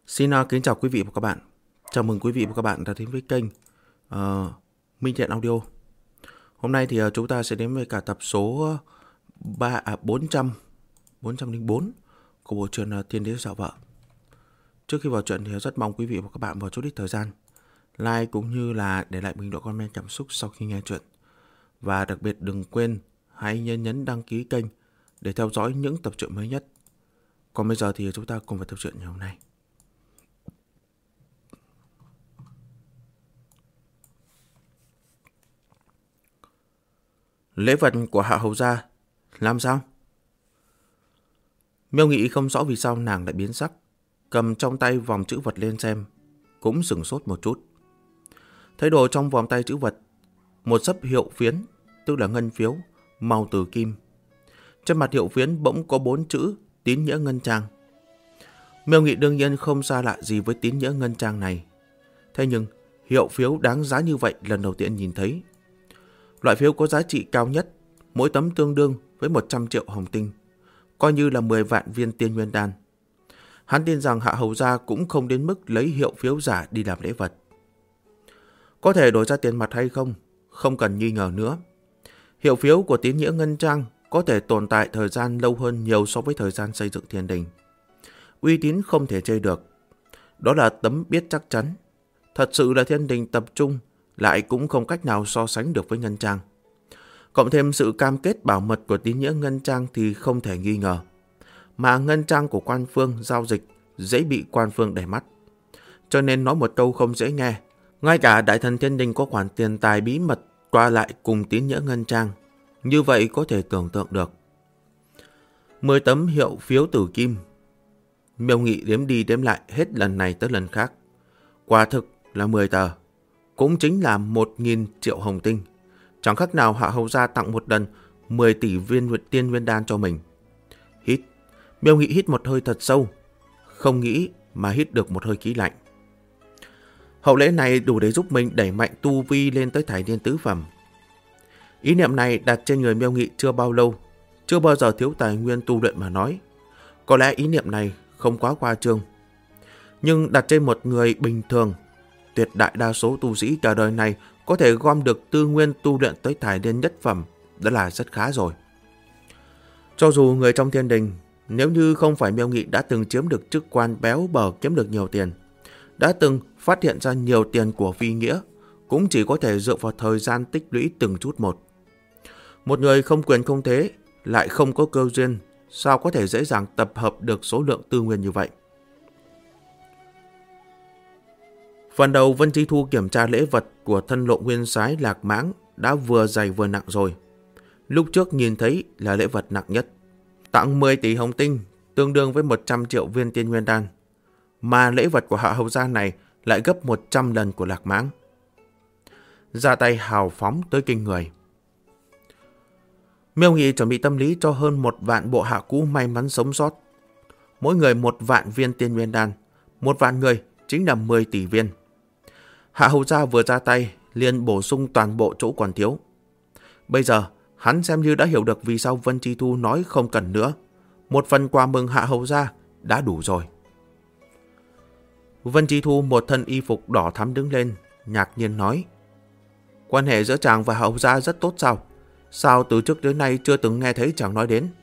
Xin kính chào quý vị và các bạn. Chào mừng quý vị và các bạn đã đến với kênh Minh Thiện Audio. Hôm nay thì chúng ta sẽ đến với cả tập số 404 của bộ truyện Thiên Đế Dạo Vợ. Trước khi vào truyện thì rất mong quý vị và các bạn vào chút ít thời gian like cũng như là để lại bình luận comment cảm xúc sau khi nghe truyện. Và đặc biệt đừng quên hãy nhấn đăng ký kênh để theo dõi những tập truyện mới nhất. Còn bây giờ thì chúng ta cùng vào tập truyện ngày hôm nay. Lễ vật của Hạ Hầu gia làm sao? Miêu Nghị không rõ vì sao nàng lại biến sắc, cầm trong tay vòng chữ vật lên xem, cũng sửng sốt một chút. Thấy đồ trong vòng tay chữ vật, một xấp hiệu phiến, tức là ngân phiếu, màu tử kim. Trên mặt hiệu phiến bỗng có 4 chữ Tín Nghĩa Ngân Trang. Miêu Nghị đương nhiên không xa lạ gì với Tín Nghĩa Ngân Trang này. Thế nhưng, hiệu phiếu đáng giá như vậy lần đầu tiên nhìn thấy. Loại phiếu có giá trị cao nhất, mỗi tấm tương đương với 100 triệu hồng tinh, coi như là 10 vạn viên tiên nguyên đan. Hắn tin rằng Hạ Hầu gia cũng không đến mức lấy hiệu phiếu giả đi làm lễ vật. Có thể đổi ra tiền mặt hay không? Không cần nghi ngờ nữa. Hiệu phiếu của Tín Nghĩa Ngân Trang có thể tồn tại thời gian lâu hơn nhiều so với thời gian xây dựng thiên đình. Uy tín không thể chê được. Đó là tấm biết chắc chắn. Thật sự là thiên đình tập trung, lại cũng không cách nào so sánh được với Ngân Trang. Cộng thêm sự cam kết bảo mật của Tín Nghĩa Ngân Trang thì không thể nghi ngờ. Mà Ngân Trang của quan phương giao dịch dễ bị quan phương đẩy mắt. Cho nên nói một câu không dễ nghe, ngay cả đại thần thiên đình có khoản tiền tài bí mật qua lại cùng Tín Nghĩa Ngân Trang. Như vậy có thể tưởng tượng được. 10 tấm hiệu phiếu tử kim. Miêu Nghị đếm đi đếm lại hết lần này tới lần khác. Quả thực là 10 tờ. Cũng chính là 1.000 triệu hồng tinh. Chẳng khác nào Hạ Hầu gia tặng một lần 10 tỷ viên tiên nguyên đan cho mình. Hít. Miêu Nghị hít một hơi thật sâu. Không nghĩ mà hít được một hơi khí lạnh. Hậu lễ này đủ để giúp mình đẩy mạnh tu vi lên tới Thải Niên tứ phẩm. Ý niệm này đặt trên người Miêu Nghị chưa bao lâu, chưa bao giờ thiếu tài nguyên tu luyện mà nói. Có lẽ ý niệm này không quá khoa trương. Nhưng đặt trên một người bình thường, tuyệt đại đa số tu sĩ cả đời này có thể gom được tư nguyên tu luyện tới Thải Niên nhất phẩm, đã là rất khá rồi. Cho dù người trong thiên đình, nếu như không phải Miêu Nghị đã từng chiếm được chức quan béo bở kiếm được nhiều tiền, đã từng phát hiện ra nhiều tiền của phi nghĩa, cũng chỉ có thể dựa vào thời gian tích lũy từng chút một. Một người không quyền không thế, lại không có cơ duyên, sao có thể dễ dàng tập hợp được số lượng tư nguyên như vậy? Phần đầu Vân Chi Thu kiểm tra lễ vật của thân lộ nguyên soái Lạc Mãng đã vừa dày vừa nặng rồi. Lúc trước nhìn thấy là lễ vật nặng nhất. Tặng 10 tỷ hồng tinh, tương đương với 100 triệu viên tiên nguyên đan. Mà lễ vật của Hạ Hầu gia này lại gấp 100 lần của Lạc Mãng. Ra tay hào phóng tới kinh người. Miêu Nghị chuẩn bị tâm lý cho hơn 1 vạn bộ hạ cũ may mắn sống sót. Mỗi người 1 vạn viên tiên nguyên đan. 1 vạn người chính là 10 tỷ viên. Hạ Hầu gia vừa ra tay liền bổ sung toàn bộ chỗ còn thiếu. Bây giờ hắn xem như đã hiểu được vì sao Vân Chi Thu nói không cần nữa. Một phần quà mừng Hạ Hầu gia đã đủ rồi. Vân Chi Thu một thân y phục đỏ thắm đứng lên, ngạc nhiên nói: Quan hệ giữa chàng và Hạ Hầu gia rất tốt sao? Sao từ trước đến nay chưa từng nghe thấy chàng nói đến?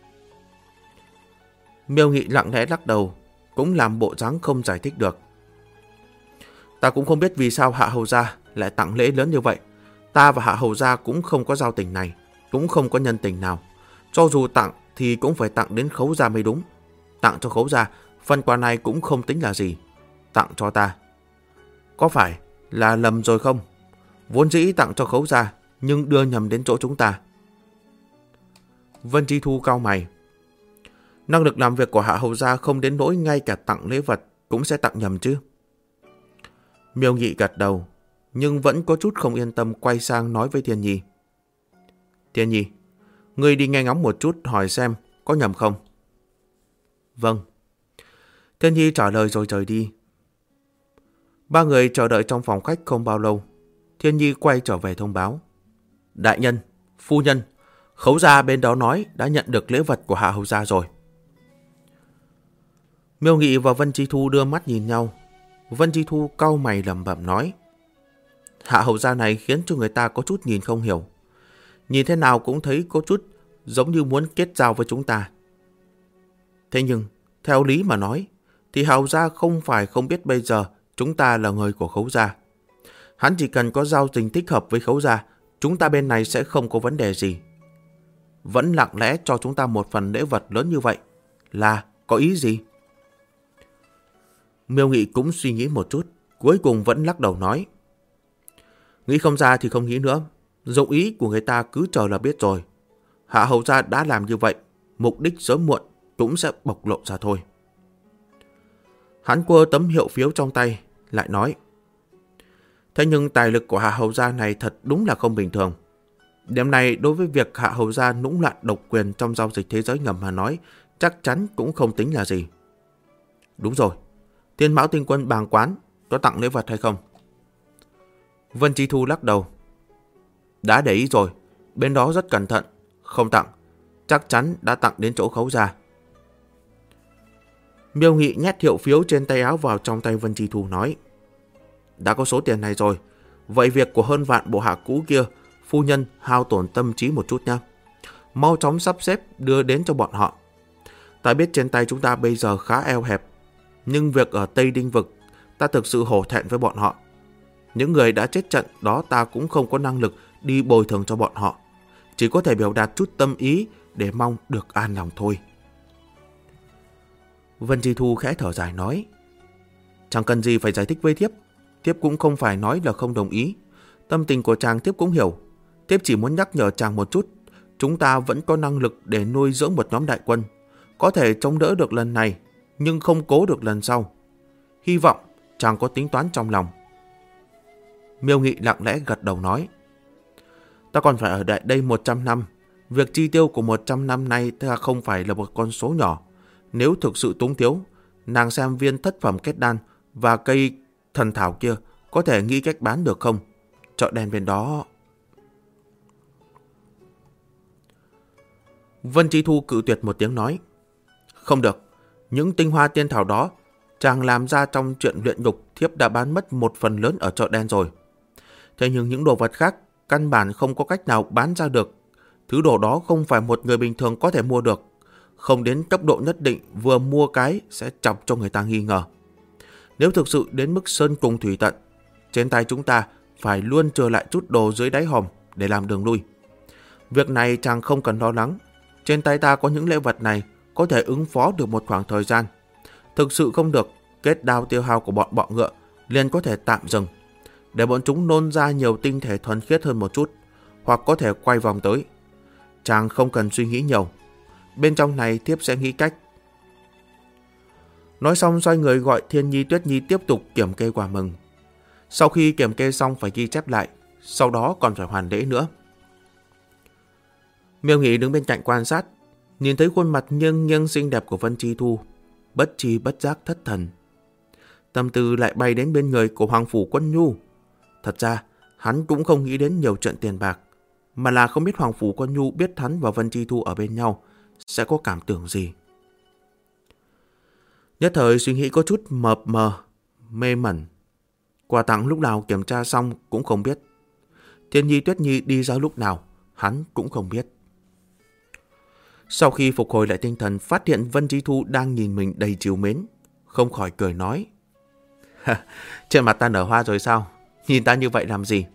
Miêu Nghị lặng lẽ lắc đầu, cũng làm bộ dáng không giải thích được. Ta cũng không biết vì sao Hạ Hầu gia lại tặng lễ lớn như vậy. Ta và Hạ Hầu gia cũng không có giao tình này, cũng không có nhân tình nào. Cho dù tặng thì cũng phải tặng đến Khấu gia mới đúng. Tặng cho Khấu gia, phần quà này cũng không tính là gì. Tặng cho ta, có phải là lầm rồi không? Vốn dĩ tặng cho Khấu gia, nhưng đưa nhầm đến chỗ chúng ta. Vân Chi Thu cau mày. Năng lực làm việc của Hạ Hầu gia không đến nỗi ngay cả tặng lễ vật cũng sẽ tặng nhầm chứ? Miêu Nghị gật đầu, nhưng vẫn có chút không yên tâm, quay sang nói với Thiên Nhi. Thiên Nhi, ngươi đi nghe ngóng một chút hỏi xem có nhầm không? Vâng. Thiên Nhi trả lời rồi rời đi. 3 người chờ đợi trong phòng khách không bao lâu. Thiên Nhi quay trở về thông báo. Đại nhân, phu nhân, Khấu gia bên đó nói đã nhận được lễ vật của Hạ Hầu gia rồi. Miêu Nghị và Vân Chi Thu đưa mắt nhìn nhau. Vân Chi Thu cau mày lẩm bẩm nói: Hạ hầu gia này khiến cho người ta có chút nhìn không hiểu. Nhìn thế nào cũng thấy có chút giống như muốn kết giao với chúng ta. Thế nhưng, theo lý mà nói, thì hầu gia không phải không biết bây giờ chúng ta là người của Khấu gia. Hắn chỉ cần có giao tình thích hợp với Khấu gia, chúng ta bên này sẽ không có vấn đề gì. Vẫn lặng lẽ cho chúng ta một phần lễ vật lớn như vậy, là có ý gì? Miêu Nghị cũng suy nghĩ một chút, cuối cùng vẫn lắc đầu nói: Nghĩ không ra thì không nghĩ nữa, dụng ý của người ta cứ chờ là biết rồi. Hạ hầu gia đã làm như vậy, mục đích sớm muộn cũng sẽ bộc lộ ra thôi. Hắn quơ tấm hiệu phiếu trong tay, lại nói: Thế nhưng tài lực của Hạ hầu gia này thật đúng là không bình thường. Điểm này đối với việc Hạ hầu gia nũng loạn độc quyền trong giao dịch thế giới ngầm mà nói, chắc chắn cũng không tính là gì. Đúng rồi, Tiên Mão Tinh Quân bàng quán có tặng lễ vật hay không? Vân Chi Thu lắc đầu: Đã để ý rồi, bên đó rất cẩn thận, không tặng, chắc chắn đã tặng đến chỗ Khấu gia. Miêu Nghị nhét hiệu phiếu trên tay áo vào trong tay Vân Chi Thu nói: Đã có số tiền này rồi, vậy việc của hơn vạn bộ hạ cũ kia, phu nhân hao tổn tâm trí một chút nha. Mau chóng sắp xếp đưa đến cho bọn họ. Ta biết trên tay chúng ta bây giờ khá eo hẹp, nhưng việc ở Tây Đinh Vực, ta thực sự hổ thẹn với bọn họ. Những người đã chết trận đó ta cũng không có năng lực đi bồi thường cho bọn họ. Chỉ có thể biểu đạt chút tâm ý để mong được an lòng thôi. Vân Chi Thu khẽ thở dài nói: Chẳng cần gì phải giải thích với thiếp. Thiếp cũng không phải nói là không đồng ý. Tâm tình của chàng thiếp cũng hiểu. Thiếp chỉ muốn nhắc nhở chàng một chút. Chúng ta vẫn có năng lực để nuôi dưỡng một nhóm đại quân. Có thể chống đỡ được lần này, nhưng không cố được lần sau. Hy vọng chàng có tính toán trong lòng. Miêu Nghị lặng lẽ gật đầu nói: Ta còn phải ở đây 100 năm. Việc chi tiêu của 100 năm nay ta không phải là một con số nhỏ. Nếu thực sự túng thiếu, nàng xem viên thất phẩm kết đan và cây thần thảo kia có thể nghĩ cách bán được không? Chợ đen bên đó. Vân Chi Thu cự tuyệt một tiếng nói: Không được, những tinh hoa tiên thảo đó chàng làm ra trong chuyện luyện nhục, thiếp đã bán mất một phần lớn ở chợ đen rồi. Thế nhưng những đồ vật khác căn bản không có cách nào bán ra được. Thứ đồ đó không phải một người bình thường có thể mua được. Không đến cấp độ nhất định vừa mua cái sẽ chọc cho người ta nghi ngờ. Nếu thực sự đến mức sơn cùng thủy tận, trên tay chúng ta phải luôn trừ lại chút đồ dưới đáy hòm để làm đường lui. Việc này chàng không cần lo lắng. Trên tay ta có những lễ vật này, có thể ứng phó được một khoảng thời gian. Thực sự không được, kết đao tiêu hao của bọn bọ ngựa liền có thể tạm dừng, để bọn chúng nôn ra nhiều tinh thể thuần khiết hơn một chút, hoặc có thể quay vòng tới. Chàng không cần suy nghĩ nhiều. Bên trong này thiếp sẽ nghĩ cách. Nói xong xoay người gọi Thiên Nhi Tuyết Nhi tiếp tục kiểm kê quà mừng. Sau khi kiểm kê xong phải ghi chép lại, sau đó còn phải hoàn lễ nữa. Miêu Nghị đứng bên cạnh quan sát, nhìn thấy khuôn mặt nghiêng nghiêng xinh đẹp của Vân Chi Thu, bất tri bất giác thất thần. Tâm tư lại bay đến bên người của Hoàng Phủ Quân Nhu. Thật ra hắn cũng không nghĩ đến nhiều chuyện tiền bạc, mà là không biết Hoàng Phủ Quân Nhu biết hắn và Vân Chi Thu ở bên nhau sẽ có cảm tưởng gì. Nhất thời suy nghĩ có chút mập mờ, mê mẩn. Quà tặng lúc nào kiểm tra xong cũng không biết. Thiên Nhi Tuyết Nhi đi ra lúc nào hắn cũng không biết. Sau khi phục hồi lại tinh thần, phát hiện Vân Chi Thu đang nhìn mình đầy trìu mến, không khỏi cười nói: Trên mặt ta nở hoa rồi sao? Nhìn ta như vậy làm gì?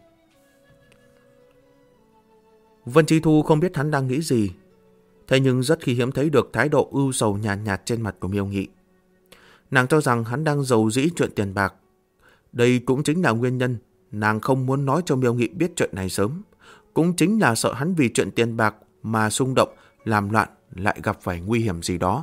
Vân Chi Thu không biết hắn đang nghĩ gì, thế nhưng rất khi hiếm thấy được thái độ ưu sầu nhàn nhạt trên mặt của Miêu Nghị. Nàng cho rằng hắn đang rầu rĩ chuyện tiền bạc. Đây cũng chính là nguyên nhân nàng không muốn nói cho Miêu Nghị biết chuyện này sớm. Cũng chính là sợ hắn vì chuyện tiền bạc mà xung động, làm loạn, lại gặp phải nguy hiểm gì đó.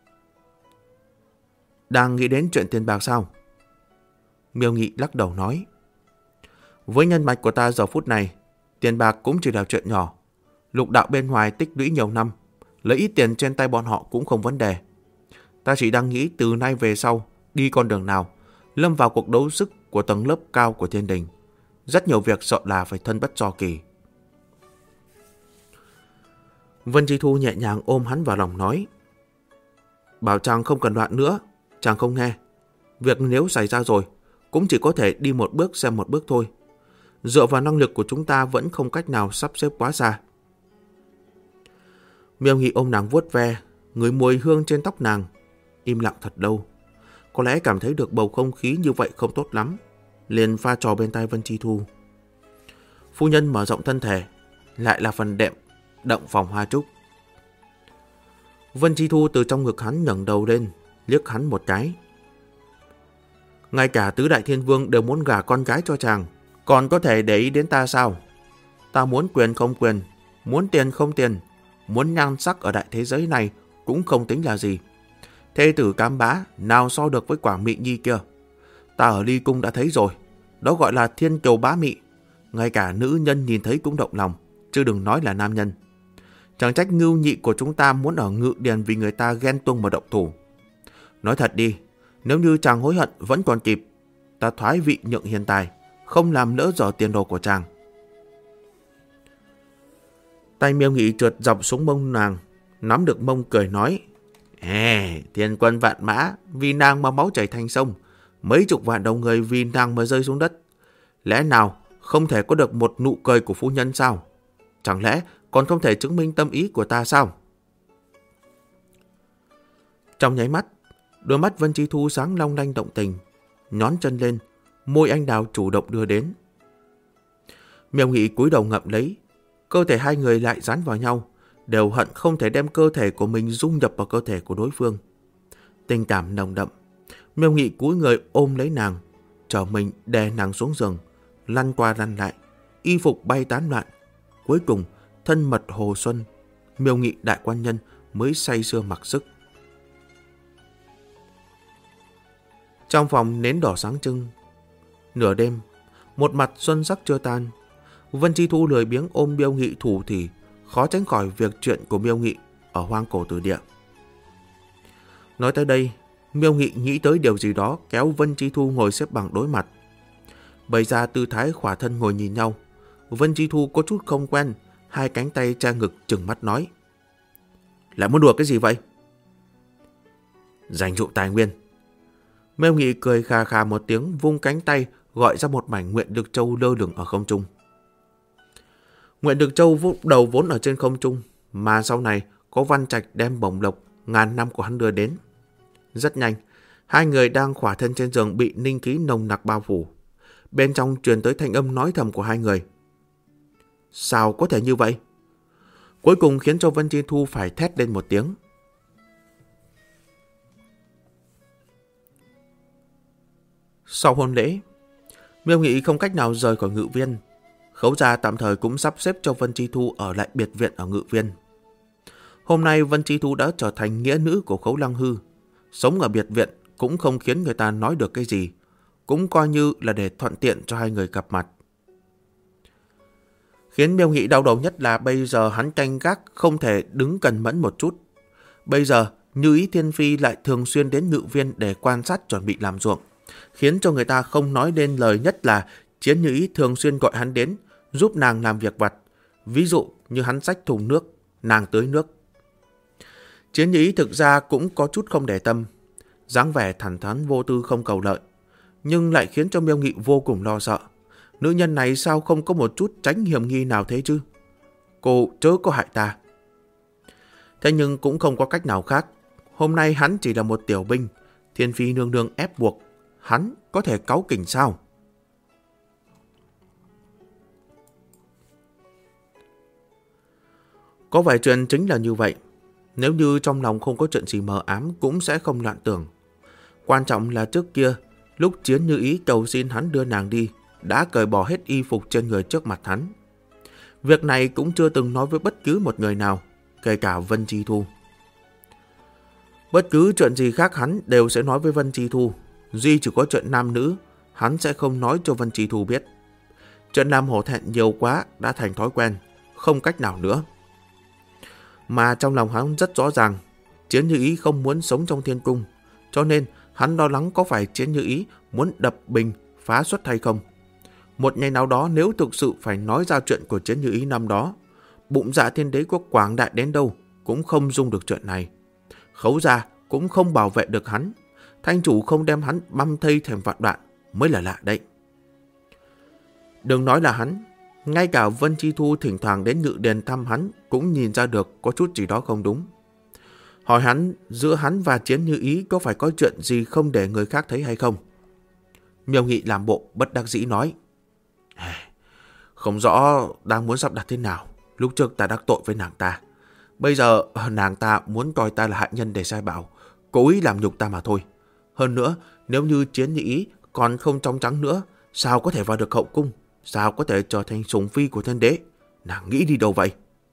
Đang nghĩ đến chuyện tiền bạc sao? Miêu Nghị lắc đầu nói: Với nhân mạch của ta giờ phút này, tiền bạc cũng chỉ là chuyện nhỏ. Lục đạo bên ngoài tích lũy nhiều năm, lấy ít tiền trên tay bọn họ cũng không vấn đề. Ta chỉ đang nghĩ từ nay về sau đi con đường nào, lâm vào cuộc đấu sức của tầng lớp cao của thiên đình. Rất nhiều việc sợ là phải thân bất do kỳ. Vân Chi Thu nhẹ nhàng ôm hắn vào lòng nói: Bảo chàng không cần loạn nữa, Chàng không nghe. Việc nếu xảy ra rồi, cũng chỉ có thể đi một bước xem một bước thôi. Dựa vào năng lực của chúng ta vẫn không cách nào sắp xếp quá xa. Miêu Nghị ôm nàng vuốt ve, ngửi mùi hương trên tóc nàng, im lặng thật lâu. Có lẽ cảm thấy được bầu không khí như vậy không tốt lắm, liền pha trò bên tai Vân Chi Thu. Phu nhân mở rộng thân thể, lại là phần đệm động phòng hoa trúc. Vân Chi Thu từ trong ngực hắn ngẩng đầu lên, liếc hắn một cái. Ngay cả tứ đại thiên vương đều muốn gả con gái cho chàng, còn có thể để ý đến ta sao? Ta muốn quyền không quyền, muốn tiền không tiền, muốn nhan sắc ở đại thế giới này cũng không tính là gì. Thê tử Cám Bá nào so được với quả Mị Nhi kia. Ta ở Ly Cung đã thấy rồi, đó gọi là thiên kiều bá mị. Ngay cả nữ nhân nhìn thấy cũng động lòng, chứ đừng nói là nam nhân. Chẳng trách Ngưu Nhị của chúng ta muốn ở Ngự Điền vì người ta ghen tuông mà động thủ. Nói thật đi, nếu như chàng hối hận vẫn còn kịp, ta thoái vị nhượng hiền tài, không làm lỡ dở tiền đồ của chàng. Tay Miêu Nghị trượt dọc xuống mông nàng, nắm được mông cười nói: Thiên quân vạn mã vì nàng mà máu chảy thành sông, mấy chục vạn đầu người vì nàng mà rơi xuống đất. Lẽ nào không thể có được một nụ cười của phu nhân sao? Chẳng lẽ còn không thể chứng minh tâm ý của ta sao? Trong nháy mắt, đôi mắt Vân Chi Thu sáng long lanh động tình, nhón chân lên, môi anh đào chủ động đưa đến. Miêu Nghị cúi đầu ngậm lấy, cơ thể hai người lại dán vào nhau, đều hận không thể đem cơ thể của mình dung nhập vào cơ thể của đối phương. Tình cảm nồng đậm, Miêu Nghị cúi người ôm lấy nàng, trở mình đè nàng xuống giường, lăn qua lăn lại, y phục bay tán loạn. Cuối cùng, thân mật hồ xuân, Miêu Nghị đại quan nhân mới say sưa mặc sức. Trong phòng nến đỏ sáng trưng. Nửa đêm, một mặt xuân sắc chưa tan, Vân Chi Thu lười biếng ôm Miêu Nghị thủ thì khó tránh khỏi việc chuyện của Miêu Nghị ở hoang cổ tử địa. Nói tới đây, Miêu Nghị nghĩ tới điều gì đó, kéo Vân Chi Thu ngồi xếp bằng đối mặt, bày ra tư thái khỏa thân ngồi nhìn nhau. Vân Chi Thu có chút không quen, hai cánh tay che ngực trừng mắt nói: Lại muốn đùa cái gì vậy? Dành dụm tài nguyên. Miêu Nghị cười khà khà một tiếng, vung cánh tay gọi ra một mảnh Nguyện Đực Châu lơ lửng ở không trung. Nguyện Đực Châu đầu vốn ở trên không trung, mà sau này có Văn Trạch đem bổng lộc ngàn năm của hắn đưa đến. Rất nhanh, hai người đang khỏa thân trên giường bị ninh khí nồng nặc bao phủ. Bên trong truyền tới thanh âm nói thầm của hai người. Sao có thể như vậy? Cuối cùng khiến cho Vân Chi Thu phải thét lên một tiếng. Sau hôn lễ, Miêu Nghị không cách nào rời khỏi Ngự Viên. Khấu gia tạm thời cũng sắp xếp cho Vân Chi Thu ở lại biệt viện ở Ngự Viên. Hôm nay Vân Chi Thu đã trở thành nghĩa nữ của Khấu Lăng Hư. Sống ở biệt viện cũng không khiến người ta nói được cái gì, cũng coi như là để thuận tiện cho hai người gặp mặt. Khiến Miêu Nghị đau đầu nhất là bây giờ hắn canh gác không thể đứng cẩn mẫn một chút. Bây giờ Như Ý Thiên Phi lại thường xuyên đến Ngự Viên để quan sát chuẩn bị làm ruộng, khiến cho người ta không nói nên lời nhất là Chiến Như Ý thường xuyên gọi hắn đến giúp nàng làm việc vặt, ví dụ như hắn xách thùng nước, nàng tưới nước. Chiến Như Ý thực ra cũng có chút không để tâm, dáng vẻ thẳng thắn vô tư không cầu lợi, nhưng lại khiến cho Miêu Nghị vô cùng lo sợ. Nữ nhân này sao không có một chút tránh hiểm nghi nào thế chứ? Cô chớ có hại ta. Thế nhưng cũng không có cách nào khác. Hôm nay hắn chỉ là một tiểu binh, Thiên Phi nương nương ép buộc, hắn có thể cáu kỉnh sao? Có vài chuyện chính là như vậy. Nếu như trong lòng không có chuyện gì mờ ám cũng sẽ không loạn tưởng. Quan trọng là trước kia, lúc Chiến Như Ý cầu xin hắn đưa nàng đi, đã cởi bỏ hết y phục trên người trước mặt hắn. Việc này cũng chưa từng nói với bất cứ một người nào, kể cả Vân Chi Thu. Bất cứ chuyện gì khác hắn đều sẽ nói với Vân Chi Thu, duy chỉ có chuyện nam nữ, hắn sẽ không nói cho Vân Chi Thu biết. Chuyện nam hổ thẹn nhiều quá đã thành thói quen, không cách nào nữa. Mà trong lòng hắn rất rõ ràng, Chiến Như Ý không muốn sống trong thiên cung, cho nên hắn lo lắng có phải Chiến Như Ý muốn đập bình, phá xuất hay không. Một ngày nào đó nếu thực sự phải nói ra chuyện của Chiến Như Ý năm đó, bụng dạ thiên đế quốc quảng đại đến đâu cũng không dung được chuyện này. Khấu gia cũng không bảo vệ được hắn. Thanh chủ không đem hắn băm thây thành vạn đoạn mới là lạ đấy. Đừng nói là hắn, ngay cả Vân Chi Thu thỉnh thoảng đến Ngự Điền thăm hắn cũng nhìn ra được có chút gì đó không đúng. Hỏi hắn, giữa hắn và Chiến Như Ý có phải có chuyện gì không để người khác thấy hay không? Miêu Nghị làm bộ bất đắc dĩ nói. Không rõ đang muốn sắp đặt thế nào. Lúc trước ta đắc tội với nàng ta. Bây giờ nàng ta muốn coi ta là hạ nhân để sai bảo, cố ý làm nhục ta mà thôi. Hơn nữa, nếu như Chiến Như Ý còn không trong trắng nữa, sao có thể vào được hậu cung? Sao có thể trở thành sủng phi của thiên đế? Nàng nghĩ đi đâu vậy?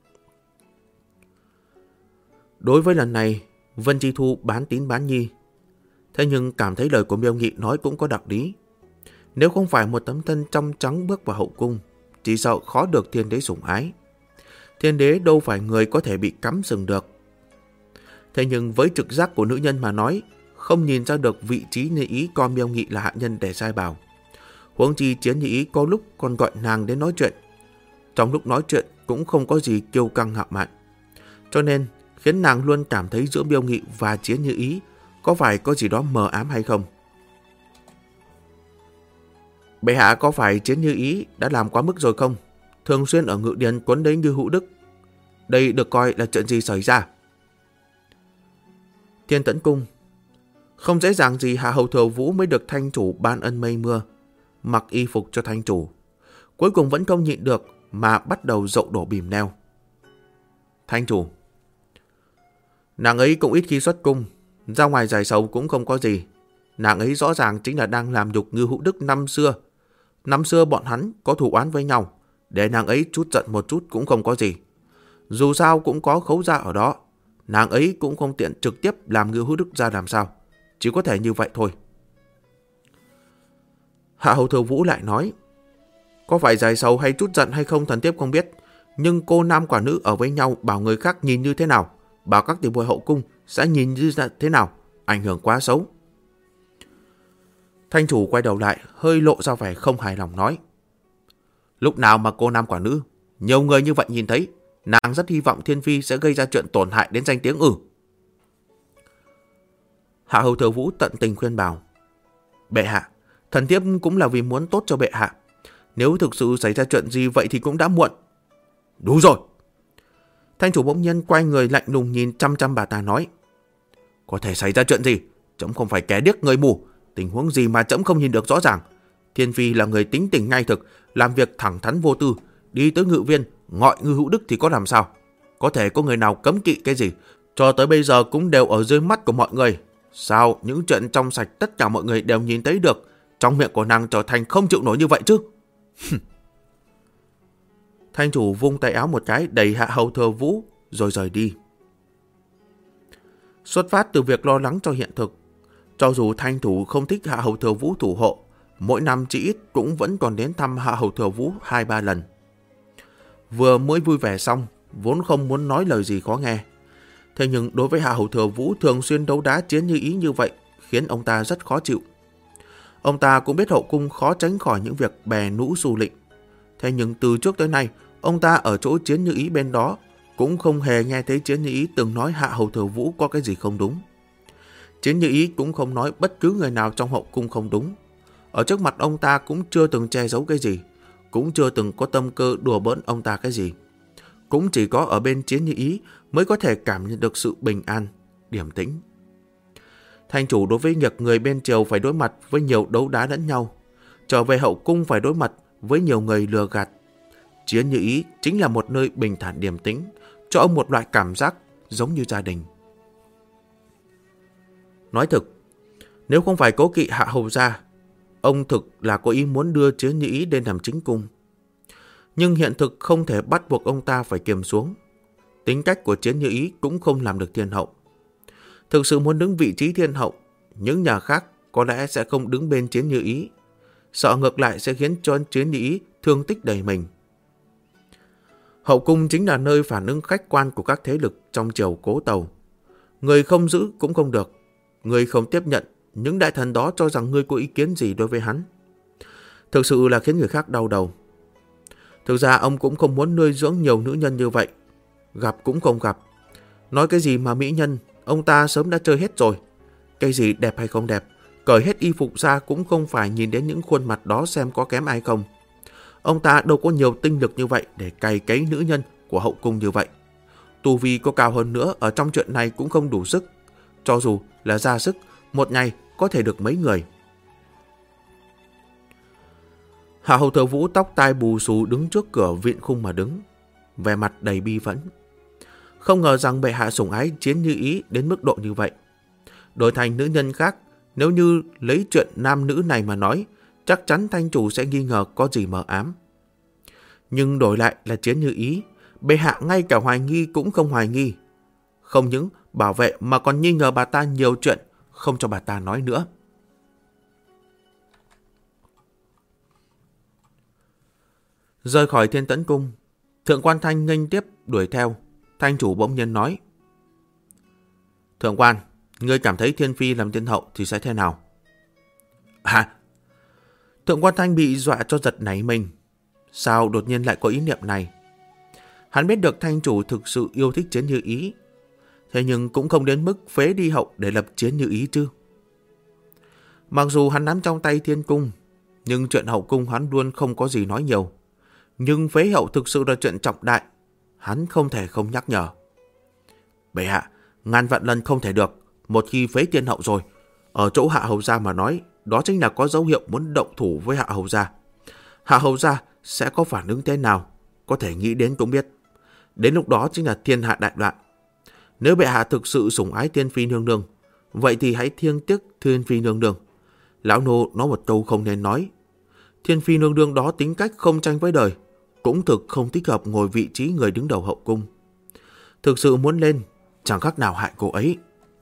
Đối với lần này, Vân Chi Thu bán tín bán nghi. Thế nhưng cảm thấy lời của Miêu Nghị nói cũng có đạo lý. Nếu không phải một tấm thân trong trắng bước vào hậu cung, chỉ sợ khó được thiên đế sủng ái. Thiên đế đâu phải người có thể bị cắm sừng được. Thế nhưng với trực giác của nữ nhân mà nói, không nhìn ra được vị trí Như Ý coi Miêu Nghị là hạ nhân để sai bảo. Huống chi Chiến Như Ý có lúc còn gọi nàng đến nói chuyện. Trong lúc nói chuyện cũng không có gì kiêu căng ngạo mạn. Cho nên khiến nàng luôn cảm thấy giữa Miêu Nghị và Chiến Như Ý có phải có gì đó mờ ám hay không. Bệ hạ có phải Chiến Như Ý đã làm quá mức rồi không? Thường xuyên ở Ngự Điền quấn lấy Như Hữu Đức. Đây được coi là chuyện gì xảy ra? Thiên Tẫn Cung. Không dễ dàng gì Hạ Hầu Thừa Vũ mới được thanh chủ ban ân mây mưa, mặc y phục cho thanh chủ. Cuối cùng vẫn không nhịn được mà bắt đầu dậu đổ bìm neo. Thanh chủ. Nàng ấy cũng ít khi xuất cung, ra ngoài giải sầu cũng không có gì. Nàng ấy rõ ràng chính là đang làm nhục Ngư Hữu Đức năm xưa. Năm xưa bọn hắn có thù oán với nhau, để nàng ấy chút giận một chút cũng không có gì. Dù sao cũng có Khấu gia ở đó, nàng ấy cũng không tiện trực tiếp làm Ngư Hữu Đức ra làm sao. Chỉ có thể như vậy thôi. Hạ Hầu Thừa Vũ lại nói, có phải giải sầu hay chút giận hay không thần thiếp không biết, nhưng cô nam quả nữ ở với nhau bảo người khác nhìn như thế nào, bảo các tiểu bối hậu cung sẽ nhìn như thế nào, ảnh hưởng quá xấu. Thanh chủ quay đầu lại, hơi lộ ra vẻ không hài lòng nói, lúc nào mà cô nam quả nữ, nhiều người như vậy nhìn thấy, nàng rất hy vọng Thiên Phi sẽ gây ra chuyện tổn hại đến danh tiếng Hạ Hầu Thừa Vũ tận tình khuyên bảo, bệ hạ, thần thiếp cũng là vì muốn tốt cho bệ hạ. Nếu thực sự xảy ra chuyện gì vậy thì cũng đã muộn. Đủ rồi. Thanh chủ bỗng nhiên quay người lạnh lùng nhìn chăm chăm bà ta nói, có thể xảy ra chuyện gì? Trẫm không phải kẻ điếc người mù. Tình huống gì mà trẫm không nhìn được rõ ràng? Thiên Phi là người tính tình ngay thực, làm việc thẳng thắn vô tư. Đi tới Ngự Viên, gọi Ngư Hữu Đức thì có làm sao? Có thể có người nào cấm kỵ cái gì? Cho tới bây giờ cũng đều ở dưới mắt của mọi người. Sao những chuyện trong sạch tất cả mọi người đều nhìn thấy được, trong miệng của nàng trở thành không chịu nổi như vậy chứ? Thanh chủ vung tay áo một cái đẩy Hạ Hầu Thừa Vũ rồi rời đi. Xuất phát từ việc lo lắng cho hiện thực, cho dù thanh thủ không thích Hạ Hầu Thừa Vũ thủ hộ, mỗi năm chỉ ít cũng vẫn còn đến thăm Hạ Hầu Thừa Vũ 2-3 lần. Vừa mới vui vẻ xong, vốn không muốn nói lời gì khó nghe. Thế nhưng đối với Hạ Hầu Thừa Vũ thường xuyên đấu đá Chiến Như Ý như vậy, khiến ông ta rất khó chịu. Ông ta cũng biết hậu cung khó tránh khỏi những việc bè nũ xù lịnh. Thế nhưng từ trước tới nay, ông ta ở chỗ Chiến Như Ý bên đó cũng không hề nghe thấy Chiến Như Ý từng nói Hạ Hầu Thừa Vũ có cái gì không đúng. Chiến Như Ý cũng không nói bất cứ người nào trong hậu cung không đúng. Ở trước mặt ông ta cũng chưa từng che giấu cái gì, cũng chưa từng có tâm cơ đùa bỡn ông ta cái gì. Cũng chỉ có ở bên Chiến Như Ý mới có thể cảm nhận được sự bình an, điềm tĩnh. Thành chủ đối với việc người bên triều phải đối mặt với nhiều đấu đá lẫn nhau, trở về hậu cung phải đối mặt với nhiều người lừa gạt. Chiến Như Ý chính là một nơi bình thản điềm tĩnh, cho ông một loại cảm giác giống như gia đình. Nói thực, nếu không phải cố kỵ Hạ Hầu gia, ông thực là có ý muốn đưa Chiến Như Ý lên làm chính cung. Nhưng hiện thực không thể bắt buộc ông ta phải kiềm xuống. Tính cách của Chiến Như Ý cũng không làm được thiên hậu. Thực sự muốn đứng vị trí thiên hậu, những nhà khác có lẽ sẽ không đứng bên Chiến Như Ý, sợ ngược lại sẽ khiến cho Chiến Như Ý thương tích đầy mình. Hậu cung chính là nơi phản ứng khách quan của các thế lực trong triều Cố Tàu. Người không giữ cũng không được, người không tiếp nhận, những đại thần đó cho rằng ngươi có ý kiến gì đối với hắn. Thực sự là khiến người khác đau đầu. Thực ra ông cũng không muốn nuôi dưỡng nhiều nữ nhân như vậy, gặp cũng không gặp. Nói cái gì mà mỹ nhân, ông ta sớm đã chơi hết rồi. cái gì đẹp hay không đẹp, cởi hết y phục ra cũng không phải nhìn đến những khuôn mặt đó xem có kém ai không. Ông ta đâu có nhiều tinh lực như vậy để cày cấy nữ nhân của hậu cung như vậy. Tu vi có cao hơn nữa ở trong chuyện này cũng không đủ sức. Cho dù là ra sức, một ngày có thể được mấy người. Hạ hầu Thừa Vũ tóc tai bù xù đứng trước cửa viện khung mà đứng, vẻ mặt đầy bi phẫn. Không ngờ rằng bệ hạ sủng ái Chiến Như Ý đến mức độ như vậy. Đổi thành nữ nhân khác, nếu như lấy chuyện nam nữ này mà nói, chắc chắn thanh chủ sẽ nghi ngờ có gì mờ ám. Nhưng đổi lại là Chiến Như Ý, bệ hạ ngay cả hoài nghi cũng không hoài nghi. Không những bảo vệ mà còn nghi ngờ bà ta nhiều chuyện, không cho bà ta nói nữa. Rời khỏi Thiên Tẫn Cung, Thượng Quan Thanh nghênh tiếp đuổi theo. Thanh chủ bỗng nhiên nói: Thượng Quan, ngươi cảm thấy Thiên Phi làm Thiên Hậu thì sẽ thế nào? Thượng Quan Thanh bị dọa cho giật nảy mình. Sao đột nhiên lại có ý niệm này? Hắn biết được Thanh chủ thực sự yêu thích Chiến Như Ý, thế nhưng cũng không đến mức phế đi hậu để lập Chiến Như Ý chứ. Mặc dù hắn nắm trong tay Thiên Cung, nhưng chuyện hậu cung hắn luôn không có gì nói nhiều. Nhưng phế hậu thực sự là chuyện trọng đại, hắn không thể không nhắc nhở. Bệ hạ, ngàn vạn lần không thể được. Một khi phế Thiên Hậu rồi, ở chỗ Hạ hầu gia mà nói, đó chính là có dấu hiệu muốn động thủ với Hạ hầu gia. Hạ hầu gia sẽ có phản ứng thế nào, có thể nghĩ đến cũng biết. Đến lúc đó chính là thiên hạ đại loạn. Nếu bệ hạ thực sự sủng ái Thiên Phi nương nương, vậy thì hãy thiêng tiếc Thiên Phi nương nương. Lão nô nói một câu không nên nói. Thiên Phi nương nương đó tính cách không tranh với đời, cũng thực không thích hợp ngồi vị trí người đứng đầu hậu cung. Thực sự muốn lên, chẳng khác nào hại cô ấy.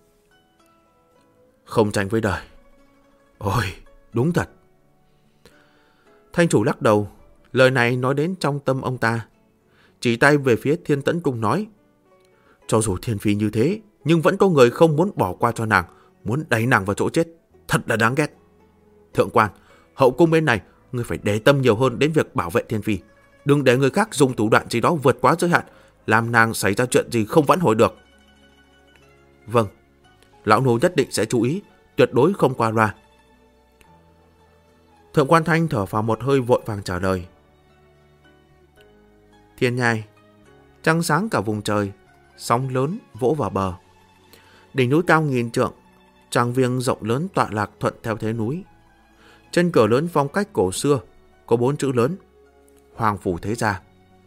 Không tranh với đời. Ôi, đúng thật. Thanh chủ lắc đầu, lời này nói đến trong tâm ông ta. Chỉ tay về phía Thiên Tẫn Cung nói: Cho dù Thiên Phi như thế, nhưng vẫn có người không muốn bỏ qua cho nàng, muốn đẩy nàng vào chỗ chết. Thật là đáng ghét. Thượng Quan, hậu cung bên này, ngươi phải để tâm nhiều hơn đến việc bảo vệ Thiên Phi. Đừng để người khác dùng thủ đoạn gì đó vượt quá giới hạn, làm nàng xảy ra chuyện gì không vãn hồi được. Vâng, lão nô nhất định sẽ chú ý, tuyệt đối không qua loa. Thượng Quan Thanh thở phào một hơi vội vàng trả lời. Thiên nhai, trăng sáng cả vùng trời, sóng lớn vỗ vào bờ. Đỉnh núi cao nghìn trượng, trang viên rộng lớn tọa lạc thuận theo thế núi. Trên cửa lớn phong cách cổ xưa có 4 chữ lớn: Hoàng phủ thế gia.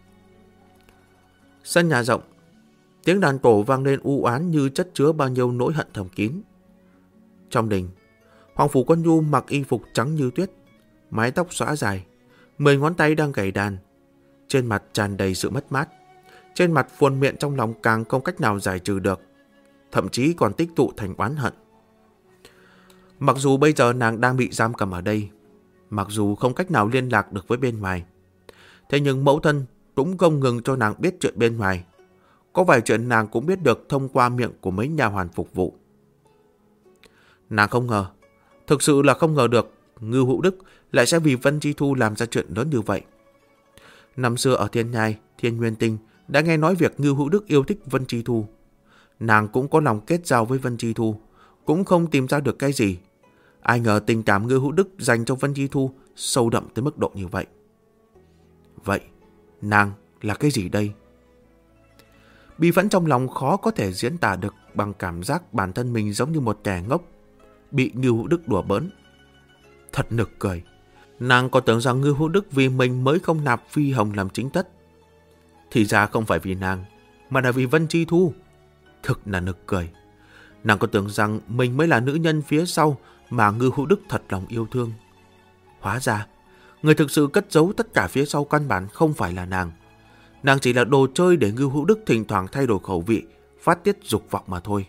Sân nhà rộng, tiếng đàn cổ vang lên u oán như chất chứa bao nhiêu nỗi hận thầm kín. Trong đình, Hoàng phủ Quân Nhu mặc y phục trắng như tuyết, mái tóc xõa dài, 10 ngón tay đang gảy đàn, trên mặt tràn đầy sự mất mát, trên mặt buồn miệng trong lòng càng không cách nào giải trừ được, thậm chí còn tích tụ thành oán hận. Mặc dù bây giờ nàng đang bị giam cầm ở đây, mặc dù không cách nào liên lạc được với bên ngoài, thế nhưng mẫu thân cũng không ngừng cho nàng biết chuyện bên ngoài. Có vài chuyện nàng cũng biết được thông qua miệng của mấy nha hoàn phục vụ. Nàng không ngờ, thực sự là không ngờ được, Ngưu Hữu Đức lại sẽ vì Vân Chi Thu làm ra chuyện lớn như vậy. Năm xưa ở Thiên Nhai, Thiên Nguyên Tinh đã nghe nói việc Ngưu Hữu Đức yêu thích Vân Chi Thu. Nàng cũng có lòng kết giao với Vân Chi Thu, cũng không tìm ra được cái gì. Ai ngờ tình cảm Ngưu Hữu Đức dành cho Vân Chi Thu sâu đậm tới mức độ như vậy. Vậy, nàng là cái gì đây? Bi phẫn trong lòng khó có thể diễn tả được bằng cảm giác bản thân mình giống như một kẻ ngốc, bị Ngưu Hữu Đức đùa bỡn. Thật nực cười. Nàng còn tưởng rằng Ngưu Hữu Đức vì mình mới không nạp Phi Hồng làm chính thất. Thì ra không phải vì nàng, mà là vì Vân Chi Thu. Thực là nực cười. Nàng còn tưởng rằng mình mới là nữ nhân phía sau mà Ngưu Hữu Đức thật lòng yêu thương. Hóa ra, người thực sự cất giấu tất cả phía sau căn bản không phải là nàng. Nàng chỉ là đồ chơi để Ngưu Hữu Đức thỉnh thoảng thay đổi khẩu vị, phát tiết dục vọng mà thôi.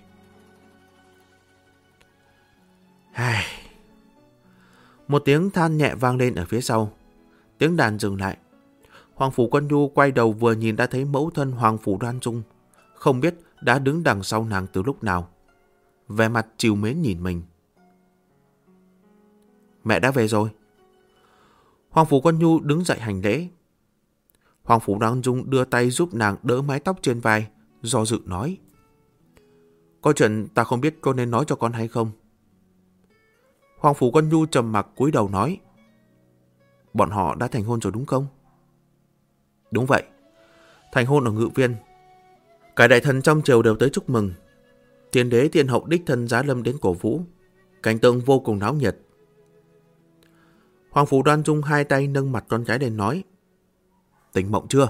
Một tiếng than nhẹ vang lên ở phía sau. Tiếng đàn dừng lại. Hoàng phủ Quân Nhu quay đầu vừa nhìn đã thấy mẫu thân Hoàng phủ Đoan Dung, không biết đã đứng đằng sau nàng từ lúc nào. Vẻ mặt trìu mến nhìn mình. Mẹ đã về rồi. Hoàng phủ Quân Nhu đứng dậy hành lễ. Hoàng phủ Đoan Dung đưa tay giúp nàng đỡ mái tóc trên vai, do dự nói: Có chuyện ta không biết cô nên nói cho con hay không, Hoàng Phủ Quân Nhu trầm mặc cúi đầu nói. Bọn họ đã thành hôn rồi đúng không? Đúng vậy. Thành hôn ở Ngự Viên. Cả đại thần trong triều đều tới chúc mừng. Tiên đế tiên hậu đích thân giá lâm đến cổ vũ. Cảnh tượng vô cùng náo nhiệt. Hoàng Phủ Đoan Dung hai tay nâng mặt con gái lên nói. Tỉnh mộng chưa?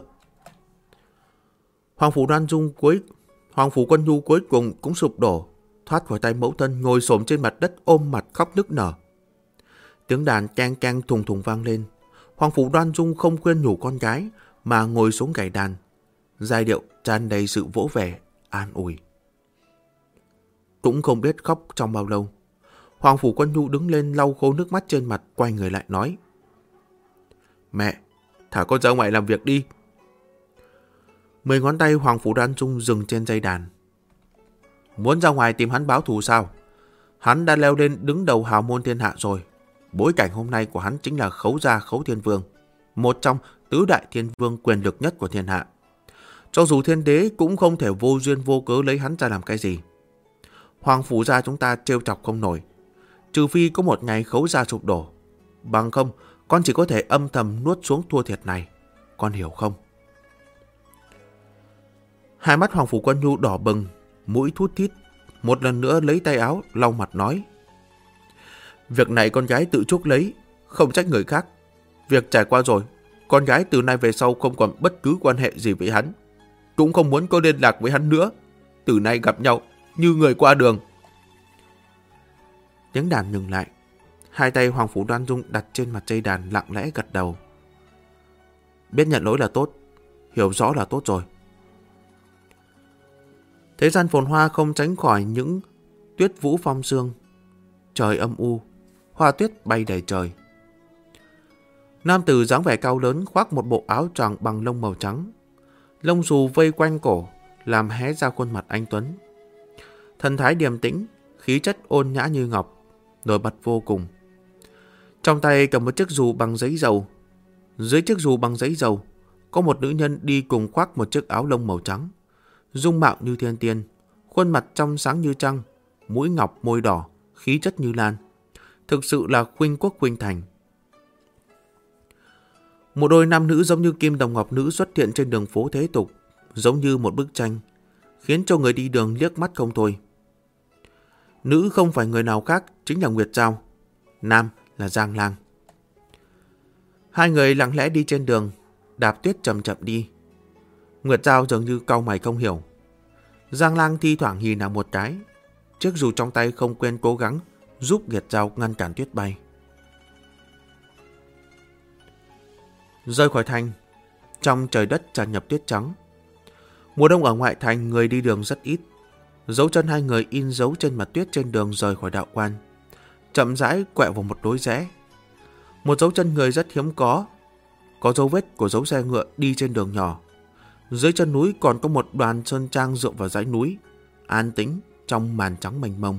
Hoàng Phủ Quân Nhu cuối cùng cũng sụp đổ, thoát khỏi tay mẫu thân, ngồi xổm trên mặt đất ôm mặt khóc nức nở. Tiếng đàn keng keng thùng thùng vang lên. Hoàng Phủ Đoan Dung không khuyên nhủ con gái mà ngồi xuống gảy đàn. Giai điệu tràn đầy sự vỗ về, an ủi. Cũng không biết khóc trong bao lâu. Hoàng Phủ Quân Nhu đứng lên lau khô nước mắt trên mặt, quay người lại nói. Mẹ, thả con ra ngoài làm việc đi. 10 ngón tay Hoàng Phủ Đoan Dung dừng trên dây đàn. Muốn ra ngoài tìm hắn báo thù sao? Hắn đã leo lên đứng đầu hào môn thiên hạ rồi. Bối cảnh hôm nay của hắn chính là Khấu gia Khấu Thiên Vương, một trong tứ đại thiên vương quyền lực nhất của thiên hạ. Cho dù thiên đế cũng không thể vô duyên vô cớ lấy hắn ra làm cái gì. Hoàng phủ gia chúng ta trêu chọc không nổi. Trừ phi có một ngày Khấu gia sụp đổ. Bằng không, con chỉ có thể âm thầm nuốt xuống thua thiệt này. Con hiểu không? Hai mắt Hoàng Phủ Quân Nhu đỏ bừng, mũi thút thít, một lần nữa lấy tay áo lau mặt nói. Việc này con gái tự chuốc lấy, không trách người khác. Việc trải qua rồi, con gái từ nay về sau không còn bất cứ quan hệ gì với hắn. Cũng không muốn có liên lạc với hắn nữa. Từ nay gặp nhau như người qua đường. Tiếng đàn ngừng lại. Hai tay Hoàng Phủ Đoan Dung đặt trên mặt dây đàn, lặng lẽ gật đầu. Biết nhận lỗi là tốt, hiểu rõ là tốt rồi. Thế gian phồn hoa không tránh khỏi những tuyết vũ phong sương. Trời âm u, hoa tuyết bay đầy trời. Nam tử dáng vẻ cao lớn khoác một bộ áo choàng bằng lông màu trắng. Lông xù vây quanh cổ, làm hé ra khuôn mặt anh tuấn. Thần thái điềm tĩnh, khí chất ôn nhã như ngọc, nổi bật vô cùng. Trong tay cầm một chiếc dù bằng giấy dầu. Dưới chiếc dù bằng giấy dầu, có một nữ nhân đi cùng khoác một chiếc áo lông màu trắng. Dung mạo như thiên tiên, khuôn mặt trong sáng như trăng, mũi ngọc môi đỏ, khí chất như lan. Thực sự là khuynh quốc khuynh thành. Một đôi nam nữ giống như kim đồng ngọc nữ xuất hiện trên đường phố thế tục, giống như một bức tranh, khiến cho người đi đường liếc mắt không thôi. Nữ không phải người nào khác, chính là Nguyệt Giao. Nam là Giang Lang. Hai người lặng lẽ đi trên đường, đạp tuyết chậm chậm đi. Nguyệt Giao dường như cau mày không hiểu. Giang Lang thi thoảng nhìn nàng một cái, chiếc dù trong tay không quên cố gắng giúp Nguyệt Giao ngăn cản tuyết bay. Rời khỏi thành, trong trời đất tràn ngập tuyết trắng. Mùa đông ở ngoại thành người đi đường rất ít. Dấu chân hai người in dấu trên mặt tuyết trên đường rời khỏi đạo quan, chậm rãi quẹo vào một lối rẽ. Một dấu chân người rất hiếm có dấu vết của dấu xe ngựa đi trên đường nhỏ. Dưới chân núi còn có một đoàn sơn trang dựa vào dãy núi, an tĩnh trong màn trắng mênh mông.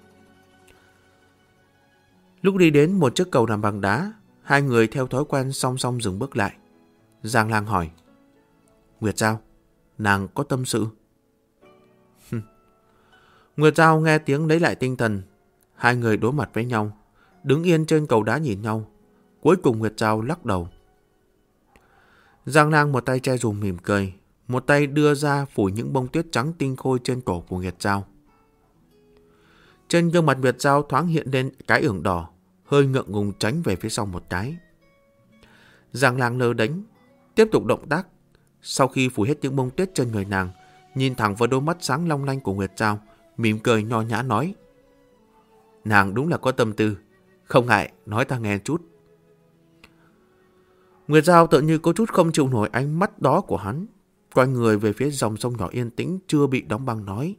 Lúc đi đến một chiếc cầu làm bằng đá, hai người theo thói quen song song dừng bước lại. Giang Lang hỏi. Nguyệt Giao, nàng có tâm sự? Nguyệt Giao nghe tiếng lấy lại tinh thần. Hai người đối mặt với nhau, đứng yên trên cầu đá nhìn nhau. Cuối cùng Nguyệt Giao lắc đầu. Giang Lang một tay che dùm mỉm cười, một tay đưa ra phủi những bông tuyết trắng tinh khôi trên cổ của Nguyệt Giao. Trên gương mặt Nguyệt Giao thoáng hiện lên cái ửng đỏ, hơi ngượng ngùng tránh về phía sau một cái. Giang Lang lơ đánh, tiếp tục động tác. Sau khi phủi hết những bông tuyết trên người nàng, nhìn thẳng vào đôi mắt sáng long lanh của Nguyệt Giao, mỉm cười nho nhã nói. Nàng đúng là có tâm tư, không ngại nói ta nghe chút. Nguyệt Giao tự như có chút không chịu nổi ánh mắt đó của hắn, quay người về phía dòng sông nhỏ yên tĩnh chưa bị đóng băng nói.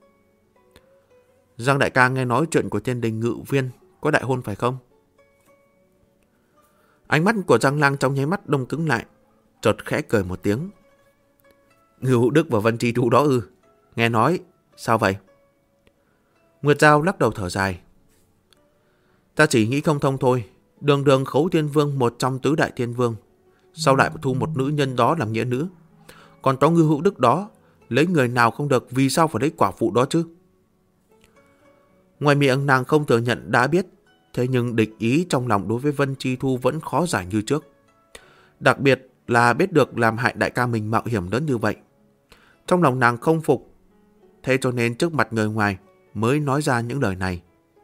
Giang đại ca nghe nói chuyện của Thiên Đình Ngự Viên có đại hôn phải không? Ánh mắt của Giang Lang trong nháy mắt đông cứng lại, chợt khẽ cười một tiếng. Ngưu Hữu Đức và Vân Tri Thu đó ư? Nghe nói, sao vậy? Nguyệt Giao lắc đầu thở dài. Ta chỉ nghĩ không thông thôi. Đường đường Khấu Thiên Vương, một trong tứ đại thiên vương, sao lại thu một nữ nhân đó làm nghĩa nữ? Còn có Ngưu Hữu Đức đó, lấy người nào không được, vì sao phải lấy quả phụ đó chứ? Ngoài miệng nàng không thừa nhận đã biết, Thế nhưng địch ý trong lòng đối với Vân Chi Thu vẫn khó giải như trước. Đặc biệt là biết được làm hại đại ca mình mạo hiểm lớn như vậy. Trong lòng nàng không phục. Thế cho nên trước mặt người ngoài mới nói ra những lời này.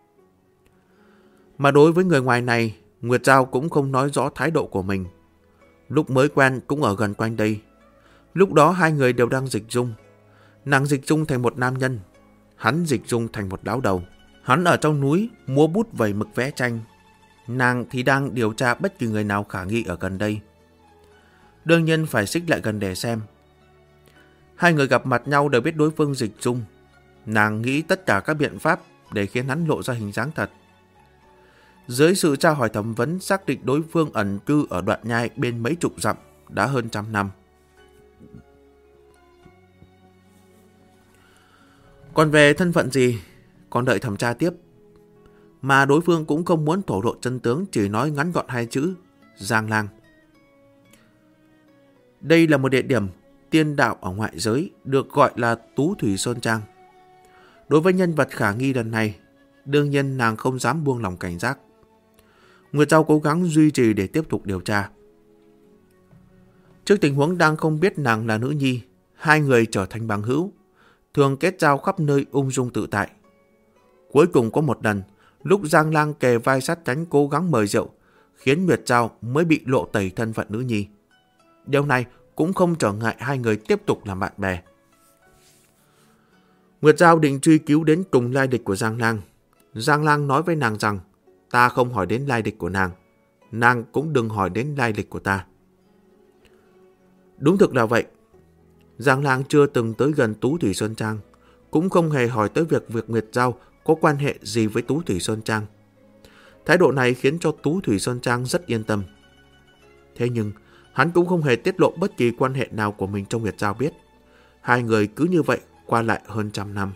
Mà đối với người ngoài này, Nguyệt Giao cũng không nói rõ thái độ của mình. Lúc mới quen cũng ở gần quanh đây. Lúc đó hai người đều đang dịch dung. Nàng dịch dung thành một nam nhân, hắn dịch dung thành một lão đầu. Hắn ở trong núi múa bút vẩy mực vẽ tranh. Nàng thì đang điều tra bất kỳ người nào khả nghi ở gần đây. Đương nhiên phải xích lại gần để xem. Hai người gặp mặt nhau đều biết đối phương dịch dung. Nàng nghĩ tất cả các biện pháp để khiến hắn lộ ra hình dáng thật. Dưới sự tra hỏi thẩm vấn xác định đối phương ẩn cư ở đoạn nhai bên mấy chục dặm đã hơn 100 năm. Còn về thân phận gì, còn đợi thẩm tra tiếp. Mà đối phương cũng không muốn thổ lộ chân tướng, chỉ nói ngắn gọn hai chữ: Giang Lang. Đây là một địa điểm tiên đạo ở ngoại giới, được gọi là Tú Thủy Sơn Trang. Đối với nhân vật khả nghi lần này, đương nhiên nàng không dám buông lòng cảnh giác. Nguyệt Giao cố gắng duy trì để tiếp tục điều tra. Trước tình huống đang không biết nàng là nữ nhi, hai người trở thành bằng hữu, thường kết giao khắp nơi ung dung tự tại. Cuối cùng có một lần, lúc Giang Lang kề vai sát cánh cố gắng mời rượu, khiến Nguyệt Giao mới bị lộ tẩy thân phận nữ nhi. Điều này cũng không trở ngại hai người tiếp tục làm bạn bè. Nguyệt Giao định truy cứu đến cùng lai lịch của Giang Lang. Giang Lang nói với nàng rằng ta không hỏi đến lai lịch của nàng cũng đừng hỏi đến lai lịch của ta. Đúng thực là vậy. Giang Lang chưa từng tới gần Tú Thủy Sơn Trang, cũng không hề hỏi tới việc Nguyệt Giao có quan hệ gì với Tú Thủy Sơn Trang. Thái độ này khiến cho Tú Thủy Sơn Trang rất yên tâm. Thế nhưng, hắn cũng không hề tiết lộ bất kỳ quan hệ nào của mình cho Nguyệt Giao biết. Hai người cứ như vậy qua lại hơn 100 năm.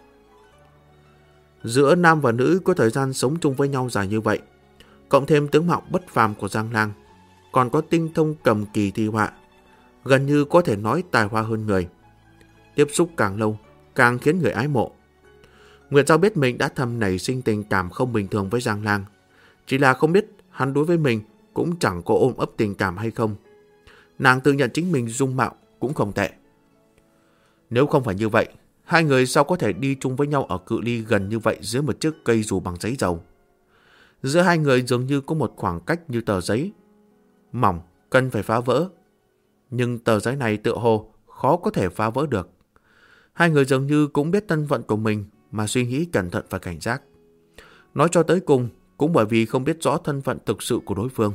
Giữa nam và nữ có thời gian sống chung với nhau dài như vậy, cộng thêm tướng mạo bất phàm của Giang Lang, còn có tinh thông cầm kỳ thi họa, gần như có thể nói tài hoa hơn người. Tiếp xúc càng lâu, càng khiến người ái mộ. Nguyệt Giao biết mình đã thầm nảy sinh tình cảm không bình thường với Giang Lang, chỉ là không biết hắn đối với mình cũng chẳng có ôm ấp tình cảm hay không. Nàng tự nhận chính mình dung mạo cũng không tệ. Nếu không phải như vậy, hai người sao có thể đi chung với nhau ở cự ly gần như vậy dưới một chiếc cây dù bằng giấy dầu. Giữa hai người dường như có một khoảng cách như tờ giấy, mỏng, cần phải phá vỡ. Nhưng tờ giấy này tựa hồ khó có thể phá vỡ được. Hai người dường như cũng biết thân phận của mình mà suy nghĩ cẩn thận và cảnh giác. Nói cho tới cùng, cũng bởi vì không biết rõ thân phận thực sự của đối phương.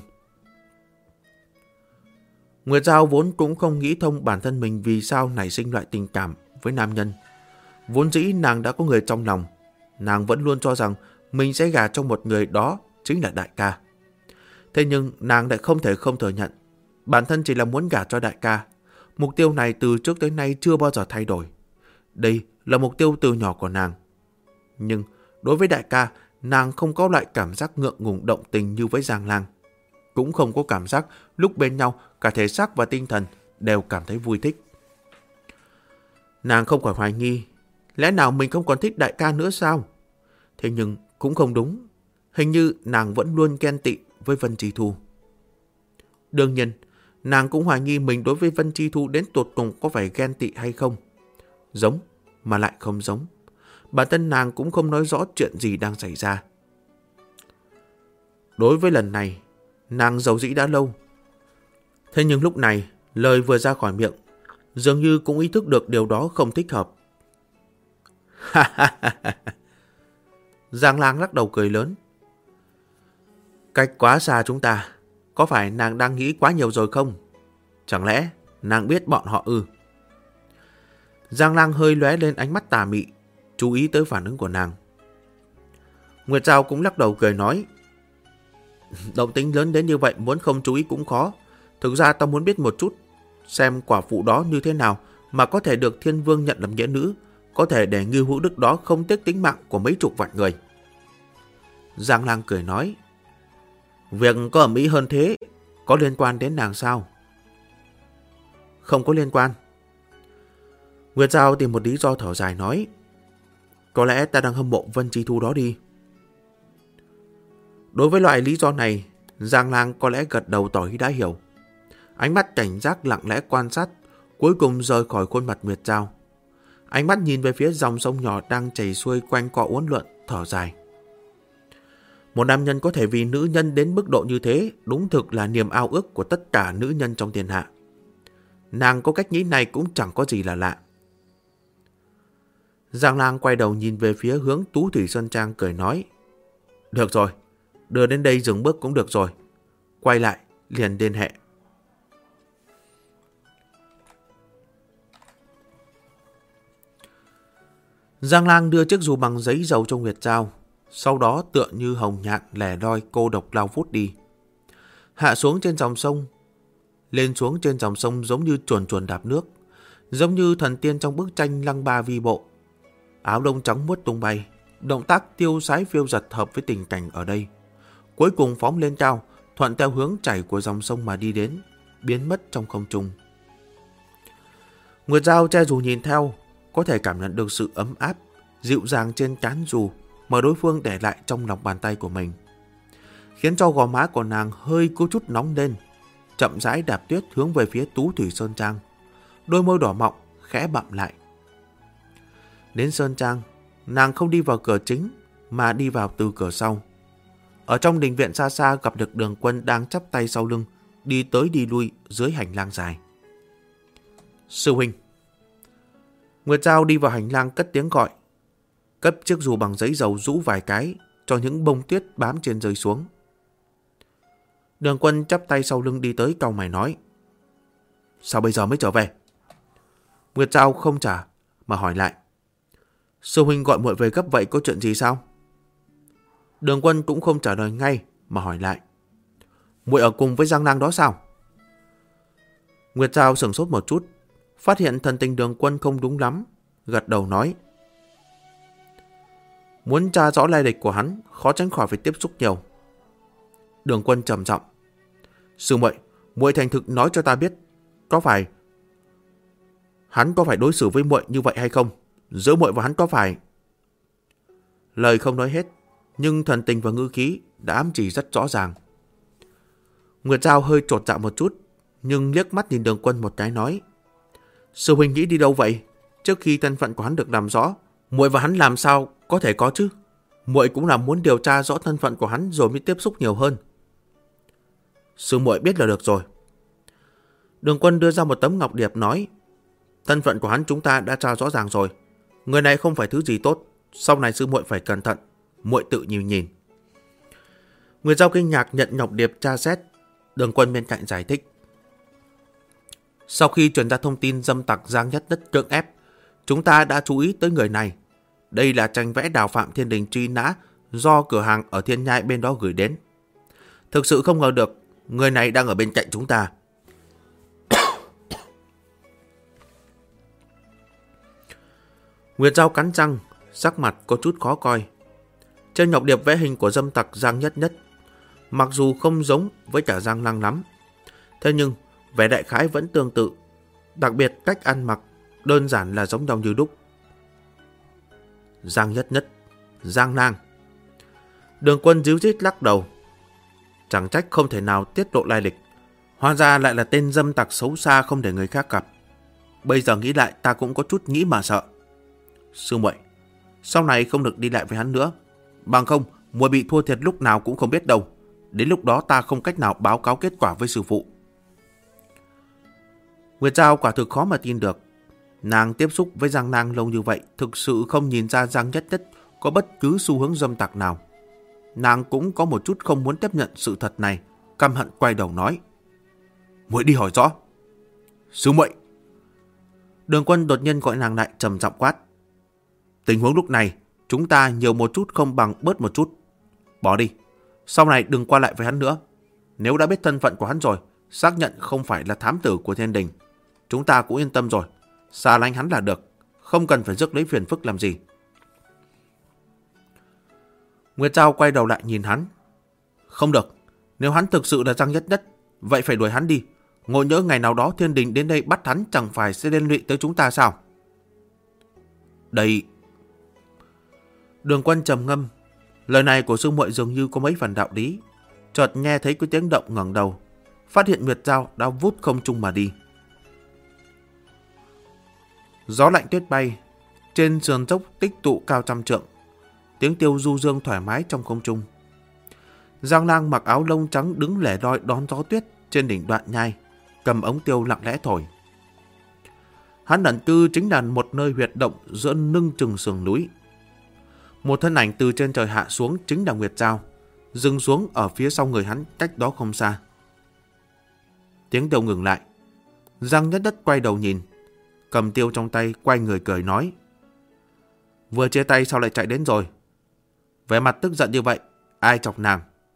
Nguyệt Giao vốn cũng không nghĩ thông bản thân mình vì sao nảy sinh loại tình cảm với nam nhân. Vốn dĩ nàng đã có người trong lòng, nàng vẫn luôn cho rằng mình sẽ gả cho một người đó chính là đại ca. Thế nhưng nàng lại không thể không thừa nhận, bản thân chỉ là muốn gả cho đại ca. Mục tiêu này từ trước tới nay chưa bao giờ thay đổi. Đây là mục tiêu từ nhỏ của nàng. Nhưng đối với đại ca, nàng không có loại cảm giác ngượng ngùng động tình như với Giang Lang. Cũng không có cảm giác lúc bên nhau cả thể xác và tinh thần đều cảm thấy vui thích. Nàng không khỏi hoài nghi, lẽ nào mình không còn thích đại ca nữa sao? Thế nhưng cũng không đúng. Hình như nàng vẫn luôn ghen tị với Vân Chi Thu. Đương nhiên, nàng cũng hoài nghi mình đối với Vân Chi Thu đến tột cùng có phải ghen tị hay không. Giống mà lại không giống. Bản thân nàng cũng không nói rõ chuyện gì đang xảy ra. Đối với lần này, nàng giàu dĩ đã lâu. Thế nhưng lúc này, lời vừa ra khỏi miệng, dường như cũng ý thức được điều đó không thích hợp. Giang Lang lắc đầu cười lớn. Cách quá xa chúng ta, có phải nàng đang nghĩ quá nhiều rồi không? Chẳng lẽ nàng biết bọn họ ư? Giang Lang hơi lóe lên ánh mắt tà mị, chú ý tới phản ứng của nàng. Nguyệt Giao cũng lắc đầu cười nói. Động tĩnh lớn đến như vậy muốn không chú ý cũng khó. Thực ra tao muốn biết một chút, xem quả phụ đó như thế nào mà có thể được Thiên Vương nhận làm nghĩa nữ, có thể để Ngưu Hữu Đức đó không tiếc tính mạng của mấy chục vạn người. Giang Lang cười nói. Việc có ầm ĩ hơn thế, có liên quan đến nàng sao? Không có liên quan. Nguyệt Giao tìm một lý do thở dài nói. Có lẽ ta đang hâm mộ Vân Chi Thu đó đi. Đối với loại lý do này, Giang Lang có lẽ gật đầu tỏ ý đã hiểu. Ánh mắt cảnh giác lặng lẽ quan sát, cuối cùng rời khỏi khuôn mặt Nguyệt Giao. Ánh mắt nhìn về phía dòng sông nhỏ đang chảy xuôi quanh co uốn lượn, thở dài. Một nam nhân có thể vì nữ nhân đến mức độ như thế, đúng thực là niềm ao ước của tất cả nữ nhân trong thiên hạ. Nàng có cách nghĩ này cũng chẳng có gì là lạ. Giang Lang quay đầu nhìn về phía hướng Tú Thủy Sơn Trang cười nói. Được rồi, đưa đến đây dừng bước cũng được rồi. Quay lại, liền liên hệ. Giang Lang đưa chiếc dù bằng giấy dầu cho Nguyệt Giao, sau đó tựa như hồng nhạn lẻ loi cô độc lao vút đi. Hạ xuống trên dòng sông, lên xuống trên dòng sông giống như chuồn chuồn đạp nước, giống như thần tiên trong bức tranh Lăng Ba vi bộ. Áo lông trắng muốt tung bay, động tác tiêu sái phiêu dật hợp với tình cảnh ở đây. Cuối cùng phóng lên cao, thuận theo hướng chảy của dòng sông mà đi đến, biến mất trong không trung. Nguyệt Giao che dù nhìn theo, có thể cảm nhận được sự ấm áp, dịu dàng trên trán dù mà đối phương để lại trong lòng bàn tay của mình, khiến cho gò má của nàng hơi có chút nóng lên, chậm rãi đạp tuyết hướng về phía Tú Thủy Sơn Trang. Đôi môi đỏ mọng khẽ bặm lại. Đến Sơn Trang, nàng không đi vào cửa chính mà đi vào từ cửa sau. Ở trong đình viện xa xa gặp được Đường Quân đang chắp tay sau lưng, đi tới đi lui dưới hành lang dài. Sư huynh. Nguyệt Giao đi vào hành lang cất tiếng gọi, cấp chiếc dù bằng giấy dầu rũ vài cái cho những bông tuyết bám trên rơi xuống. Đường Quân chắp tay sau lưng đi tới cau mày nói. Sao bây giờ mới trở về? Nguyệt Giao không trả mà hỏi lại. Sư huynh gọi muội về gấp vậy có chuyện gì sao? Đường Quân cũng không trả lời ngay mà hỏi lại. Muội ở cùng với Giang Lang đó sao? Nguyệt Giao sửng sốt một chút, phát hiện thần tình Đường Quân không đúng lắm, gật đầu nói. Muốn tra rõ lai lịch của hắn, khó tránh khỏi phải tiếp xúc nhiều. Đường Quân trầm giọng. Sư muội, muội thành thực nói cho ta biết, hắn có phải đối xử với muội như vậy hay không? Giữa muội và hắn có phải... Lời không nói hết, nhưng thần tình và ngữ khí đã ám chỉ rất rõ ràng. Nguyệt Giao hơi chột dạ một chút, nhưng liếc mắt nhìn Đường Quân một cái nói. Sư huynh nghĩ đi đâu vậy? Trước khi thân phận của hắn được làm rõ, muội và hắn làm sao có thể có chứ? Muội cũng là muốn điều tra rõ thân phận của hắn rồi mới tiếp xúc nhiều hơn. Sư muội biết là được rồi. Đường Quân đưa ra một tấm ngọc điệp nói. Thân phận của hắn chúng ta đã tra rõ ràng rồi. Người này không phải thứ gì tốt. Sau này sư muội phải cẩn thận. Muội tự nhìn. Nguyệt Giao kinh ngạc nhận ngọc điệp tra xét. Đường Quân bên cạnh giải thích. Sau khi truyền ra thông tin dâm tặc Giang Nhất Nhất cưỡng ép, chúng ta đã chú ý tới người này. Đây là tranh vẽ Đào Phạm Thiên Đình truy nã do cửa hàng ở Thiên Nhai bên đó gửi đến. Thực sự không ngờ được người này đang ở bên cạnh chúng ta. Nguyệt Giao cắn răng, sắc mặt có chút khó coi. Trên ngọc điệp vẽ hình của dâm tặc Giang Nhất Nhất, mặc dù không giống với cả Giang Lang lắm, thế nhưng vẻ đại khái vẫn tương tự, đặc biệt cách ăn mặc đơn giản là giống nhau như đúc. Giang Nhất Nhất, Giang Lang. Đường Quân díu dít lắc đầu. Chẳng trách không thể nào tiết lộ lai lịch. Hóa ra lại là tên dâm tặc xấu xa không để người khác gặp. Bây giờ nghĩ lại ta cũng có chút nghĩ mà sợ. Sư muội, sau này không được đi lại với hắn nữa. Bằng không, muội bị thua thiệt lúc nào cũng không biết đâu. Đến lúc đó ta không cách nào báo cáo kết quả với sư phụ. Nguyệt Giao quả thực khó mà tin được. Nàng tiếp xúc với Giang Lang lâu như vậy, thực sự không nhìn ra Giang Nhất Nhất có bất cứ xu hướng dâm tặc nào. Nàng cũng có một chút không muốn tiếp nhận sự thật này, căm hận quay đầu nói. Muội đi hỏi rõ. Sư muội. Đường Quân đột nhiên gọi nàng lại trầm giọng quát. Tình huống lúc này, chúng ta nhiều một chút không bằng bớt một chút. Bỏ đi. Sau này đừng qua lại với hắn nữa. Nếu đã biết thân phận của hắn rồi, xác nhận không phải là thám tử của Thiên Đình, chúng ta cũng yên tâm rồi. Xa lánh hắn là được, không cần phải rước lấy phiền phức làm gì. Nguyệt Giao quay đầu lại nhìn hắn. Không được, nếu hắn thực sự là Giang Nhất Nhất, vậy phải đuổi hắn đi. Ngộ nhỡ ngày nào đó Thiên Đình đến đây bắt hắn chẳng phải sẽ liên lụy tới chúng ta sao? Đây... Đường Quân trầm ngâm, Lời này của sư muội dường như có mấy phần đạo lý. Chợt nghe thấy có tiếng động, ngẩng đầu, phát hiện Nguyệt Dao đã vút không trung mà đi. Gió lạnh tuyết bay, trên sườn dốc tích tụ cao trăm trượng, tiếng tiêu du dương thoải mái trong không trung. Giang Lang mặc áo lông trắng đứng lẻ loi đón gió tuyết trên đỉnh Đoạn Nhai, cầm ống tiêu lặng lẽ thổi. Hắn ẩn cư chính là một nơi huyệt động giữa lưng chừng sườn núi. Một thân ảnh từ trên trời hạ xuống chính là Nguyệt Dao, dừng xuống ở phía sau người hắn cách đó không xa. Tiếng tiêu ngừng lại. Giang Nhất Nhất quay đầu nhìn, cầm tiêu trong tay, quay người cười nói: vừa chia tay sao lại chạy đến rồi? Vẻ mặt tức giận như vậy, ai chọc nàng?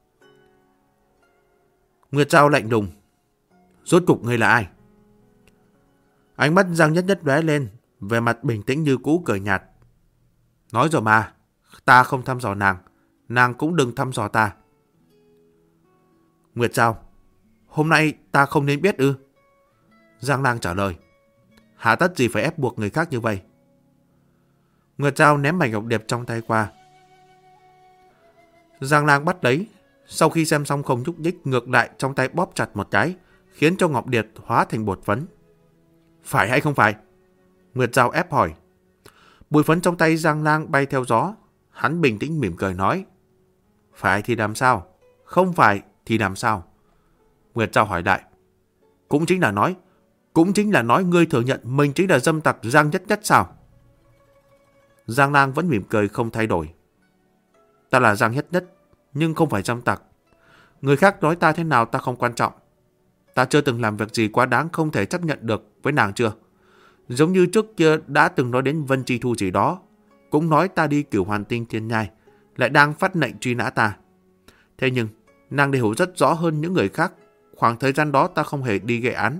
Nguyệt Dao lạnh lùng: rốt cục ngươi là ai? Ánh mắt Giang Nhất Nhất lóe lên, vẻ mặt bình tĩnh như cũ, cười nhạt: nói rồi mà, ta không thăm dò nàng, nàng cũng đừng thăm dò ta. Nguyệt Dao: hôm nay ta không nên biết ư? Giang Lang trả lời: hà tất gì phải ép buộc người khác như vậy? Nguyệt Dao ném mảnh ngọc điệp trong tay qua. Giang Lang bắt lấy, sau khi xem xong không nhúc nhích, ngược lại trong tay bóp chặt một cái, khiến cho ngọc điệp hóa thành bột phấn. Phải hay không phải? Nguyệt Dao ép hỏi. Bụi phấn trong tay Giang Lang bay theo gió, hắn bình tĩnh mỉm cười nói: phải thì làm sao? Không phải thì làm sao? Nguyệt Dao hỏi lại: cũng chính là nói ngươi thừa nhận mình chính là dâm tặc Giang Nhất Nhất sao? Giang Lang vẫn mỉm cười không thay đổi. Ta là Giang Nhất Nhất, nhưng không phải dâm tặc. Người khác nói ta thế nào ta không quan trọng. Ta chưa từng làm việc gì quá đáng không thể chấp nhận được với nàng chưa? Giống như trước kia đã từng nói đến Vân Chi Thu gì đó, cũng nói ta đi Cửu Hoàn Tinh Thiên Nhai, lại đang phát lệnh truy nã ta. Thế nhưng, nàng đều hiểu rất rõ hơn những người khác, khoảng thời gian đó ta không hề đi gây án.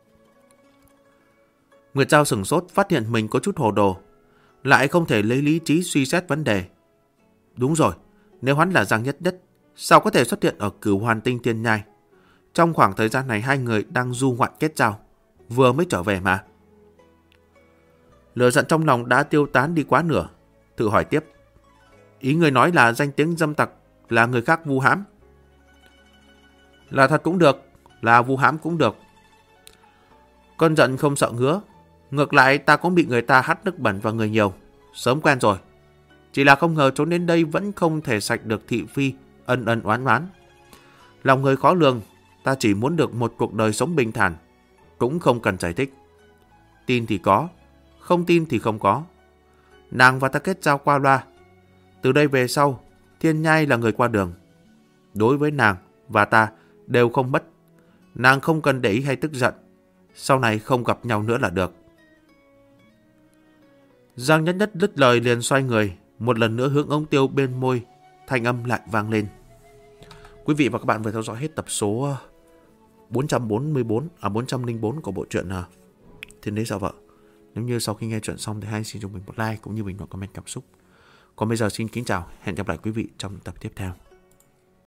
Nguyệt Dao sửng sốt, phát hiện mình có chút hồ đồ, lại không thể lấy lý trí suy xét vấn đề. Đúng rồi, nếu hắn là Giang Nhất Nhất, sao có thể xuất hiện ở Cửu Hoàn Tinh Thiên Nhai? Trong khoảng thời gian này hai người đang du ngoạn kết giao, vừa mới trở về mà. Lửa giận trong lòng đã tiêu tán đi quá nửa, tự hỏi tiếp: ý người nói là danh tiếng dâm tặc là người khác vu hãm? Là thật cũng được, là vu hãm cũng được. Cơn giận không sợ ngứa, ngược lại ta cũng bị người ta hắt nước bẩn vào người nhiều, sớm quen rồi. Chỉ là không ngờ trốn đến đây vẫn không thể sạch được thị phi ân ân oán oán. Lòng người khó lường, ta chỉ muốn được một cuộc đời sống bình thản, cũng không cần giải thích. Tin thì có, không tin thì không có. Nàng và ta kết giao qua loa. Từ đây về sau, Thiên Nhai là người qua đường. Đối với nàng và ta đều không mất. Nàng không cần để ý hay tức giận. Sau này không gặp nhau nữa là được. Giang Nhất Nhất đứt lời liền xoay người, một lần nữa hướng ống tiêu bên môi, thanh âm lại vang lên. Quý vị và các bạn vừa theo dõi hết tập số 404 của bộ truyện Thiên Đế Giả Vợ. Nếu như sau khi nghe chuyện xong thì hãy xin cho mình một like cũng như bình luận comment cảm xúc. Còn bây giờ xin kính chào, hẹn gặp lại quý vị trong tập tiếp theo.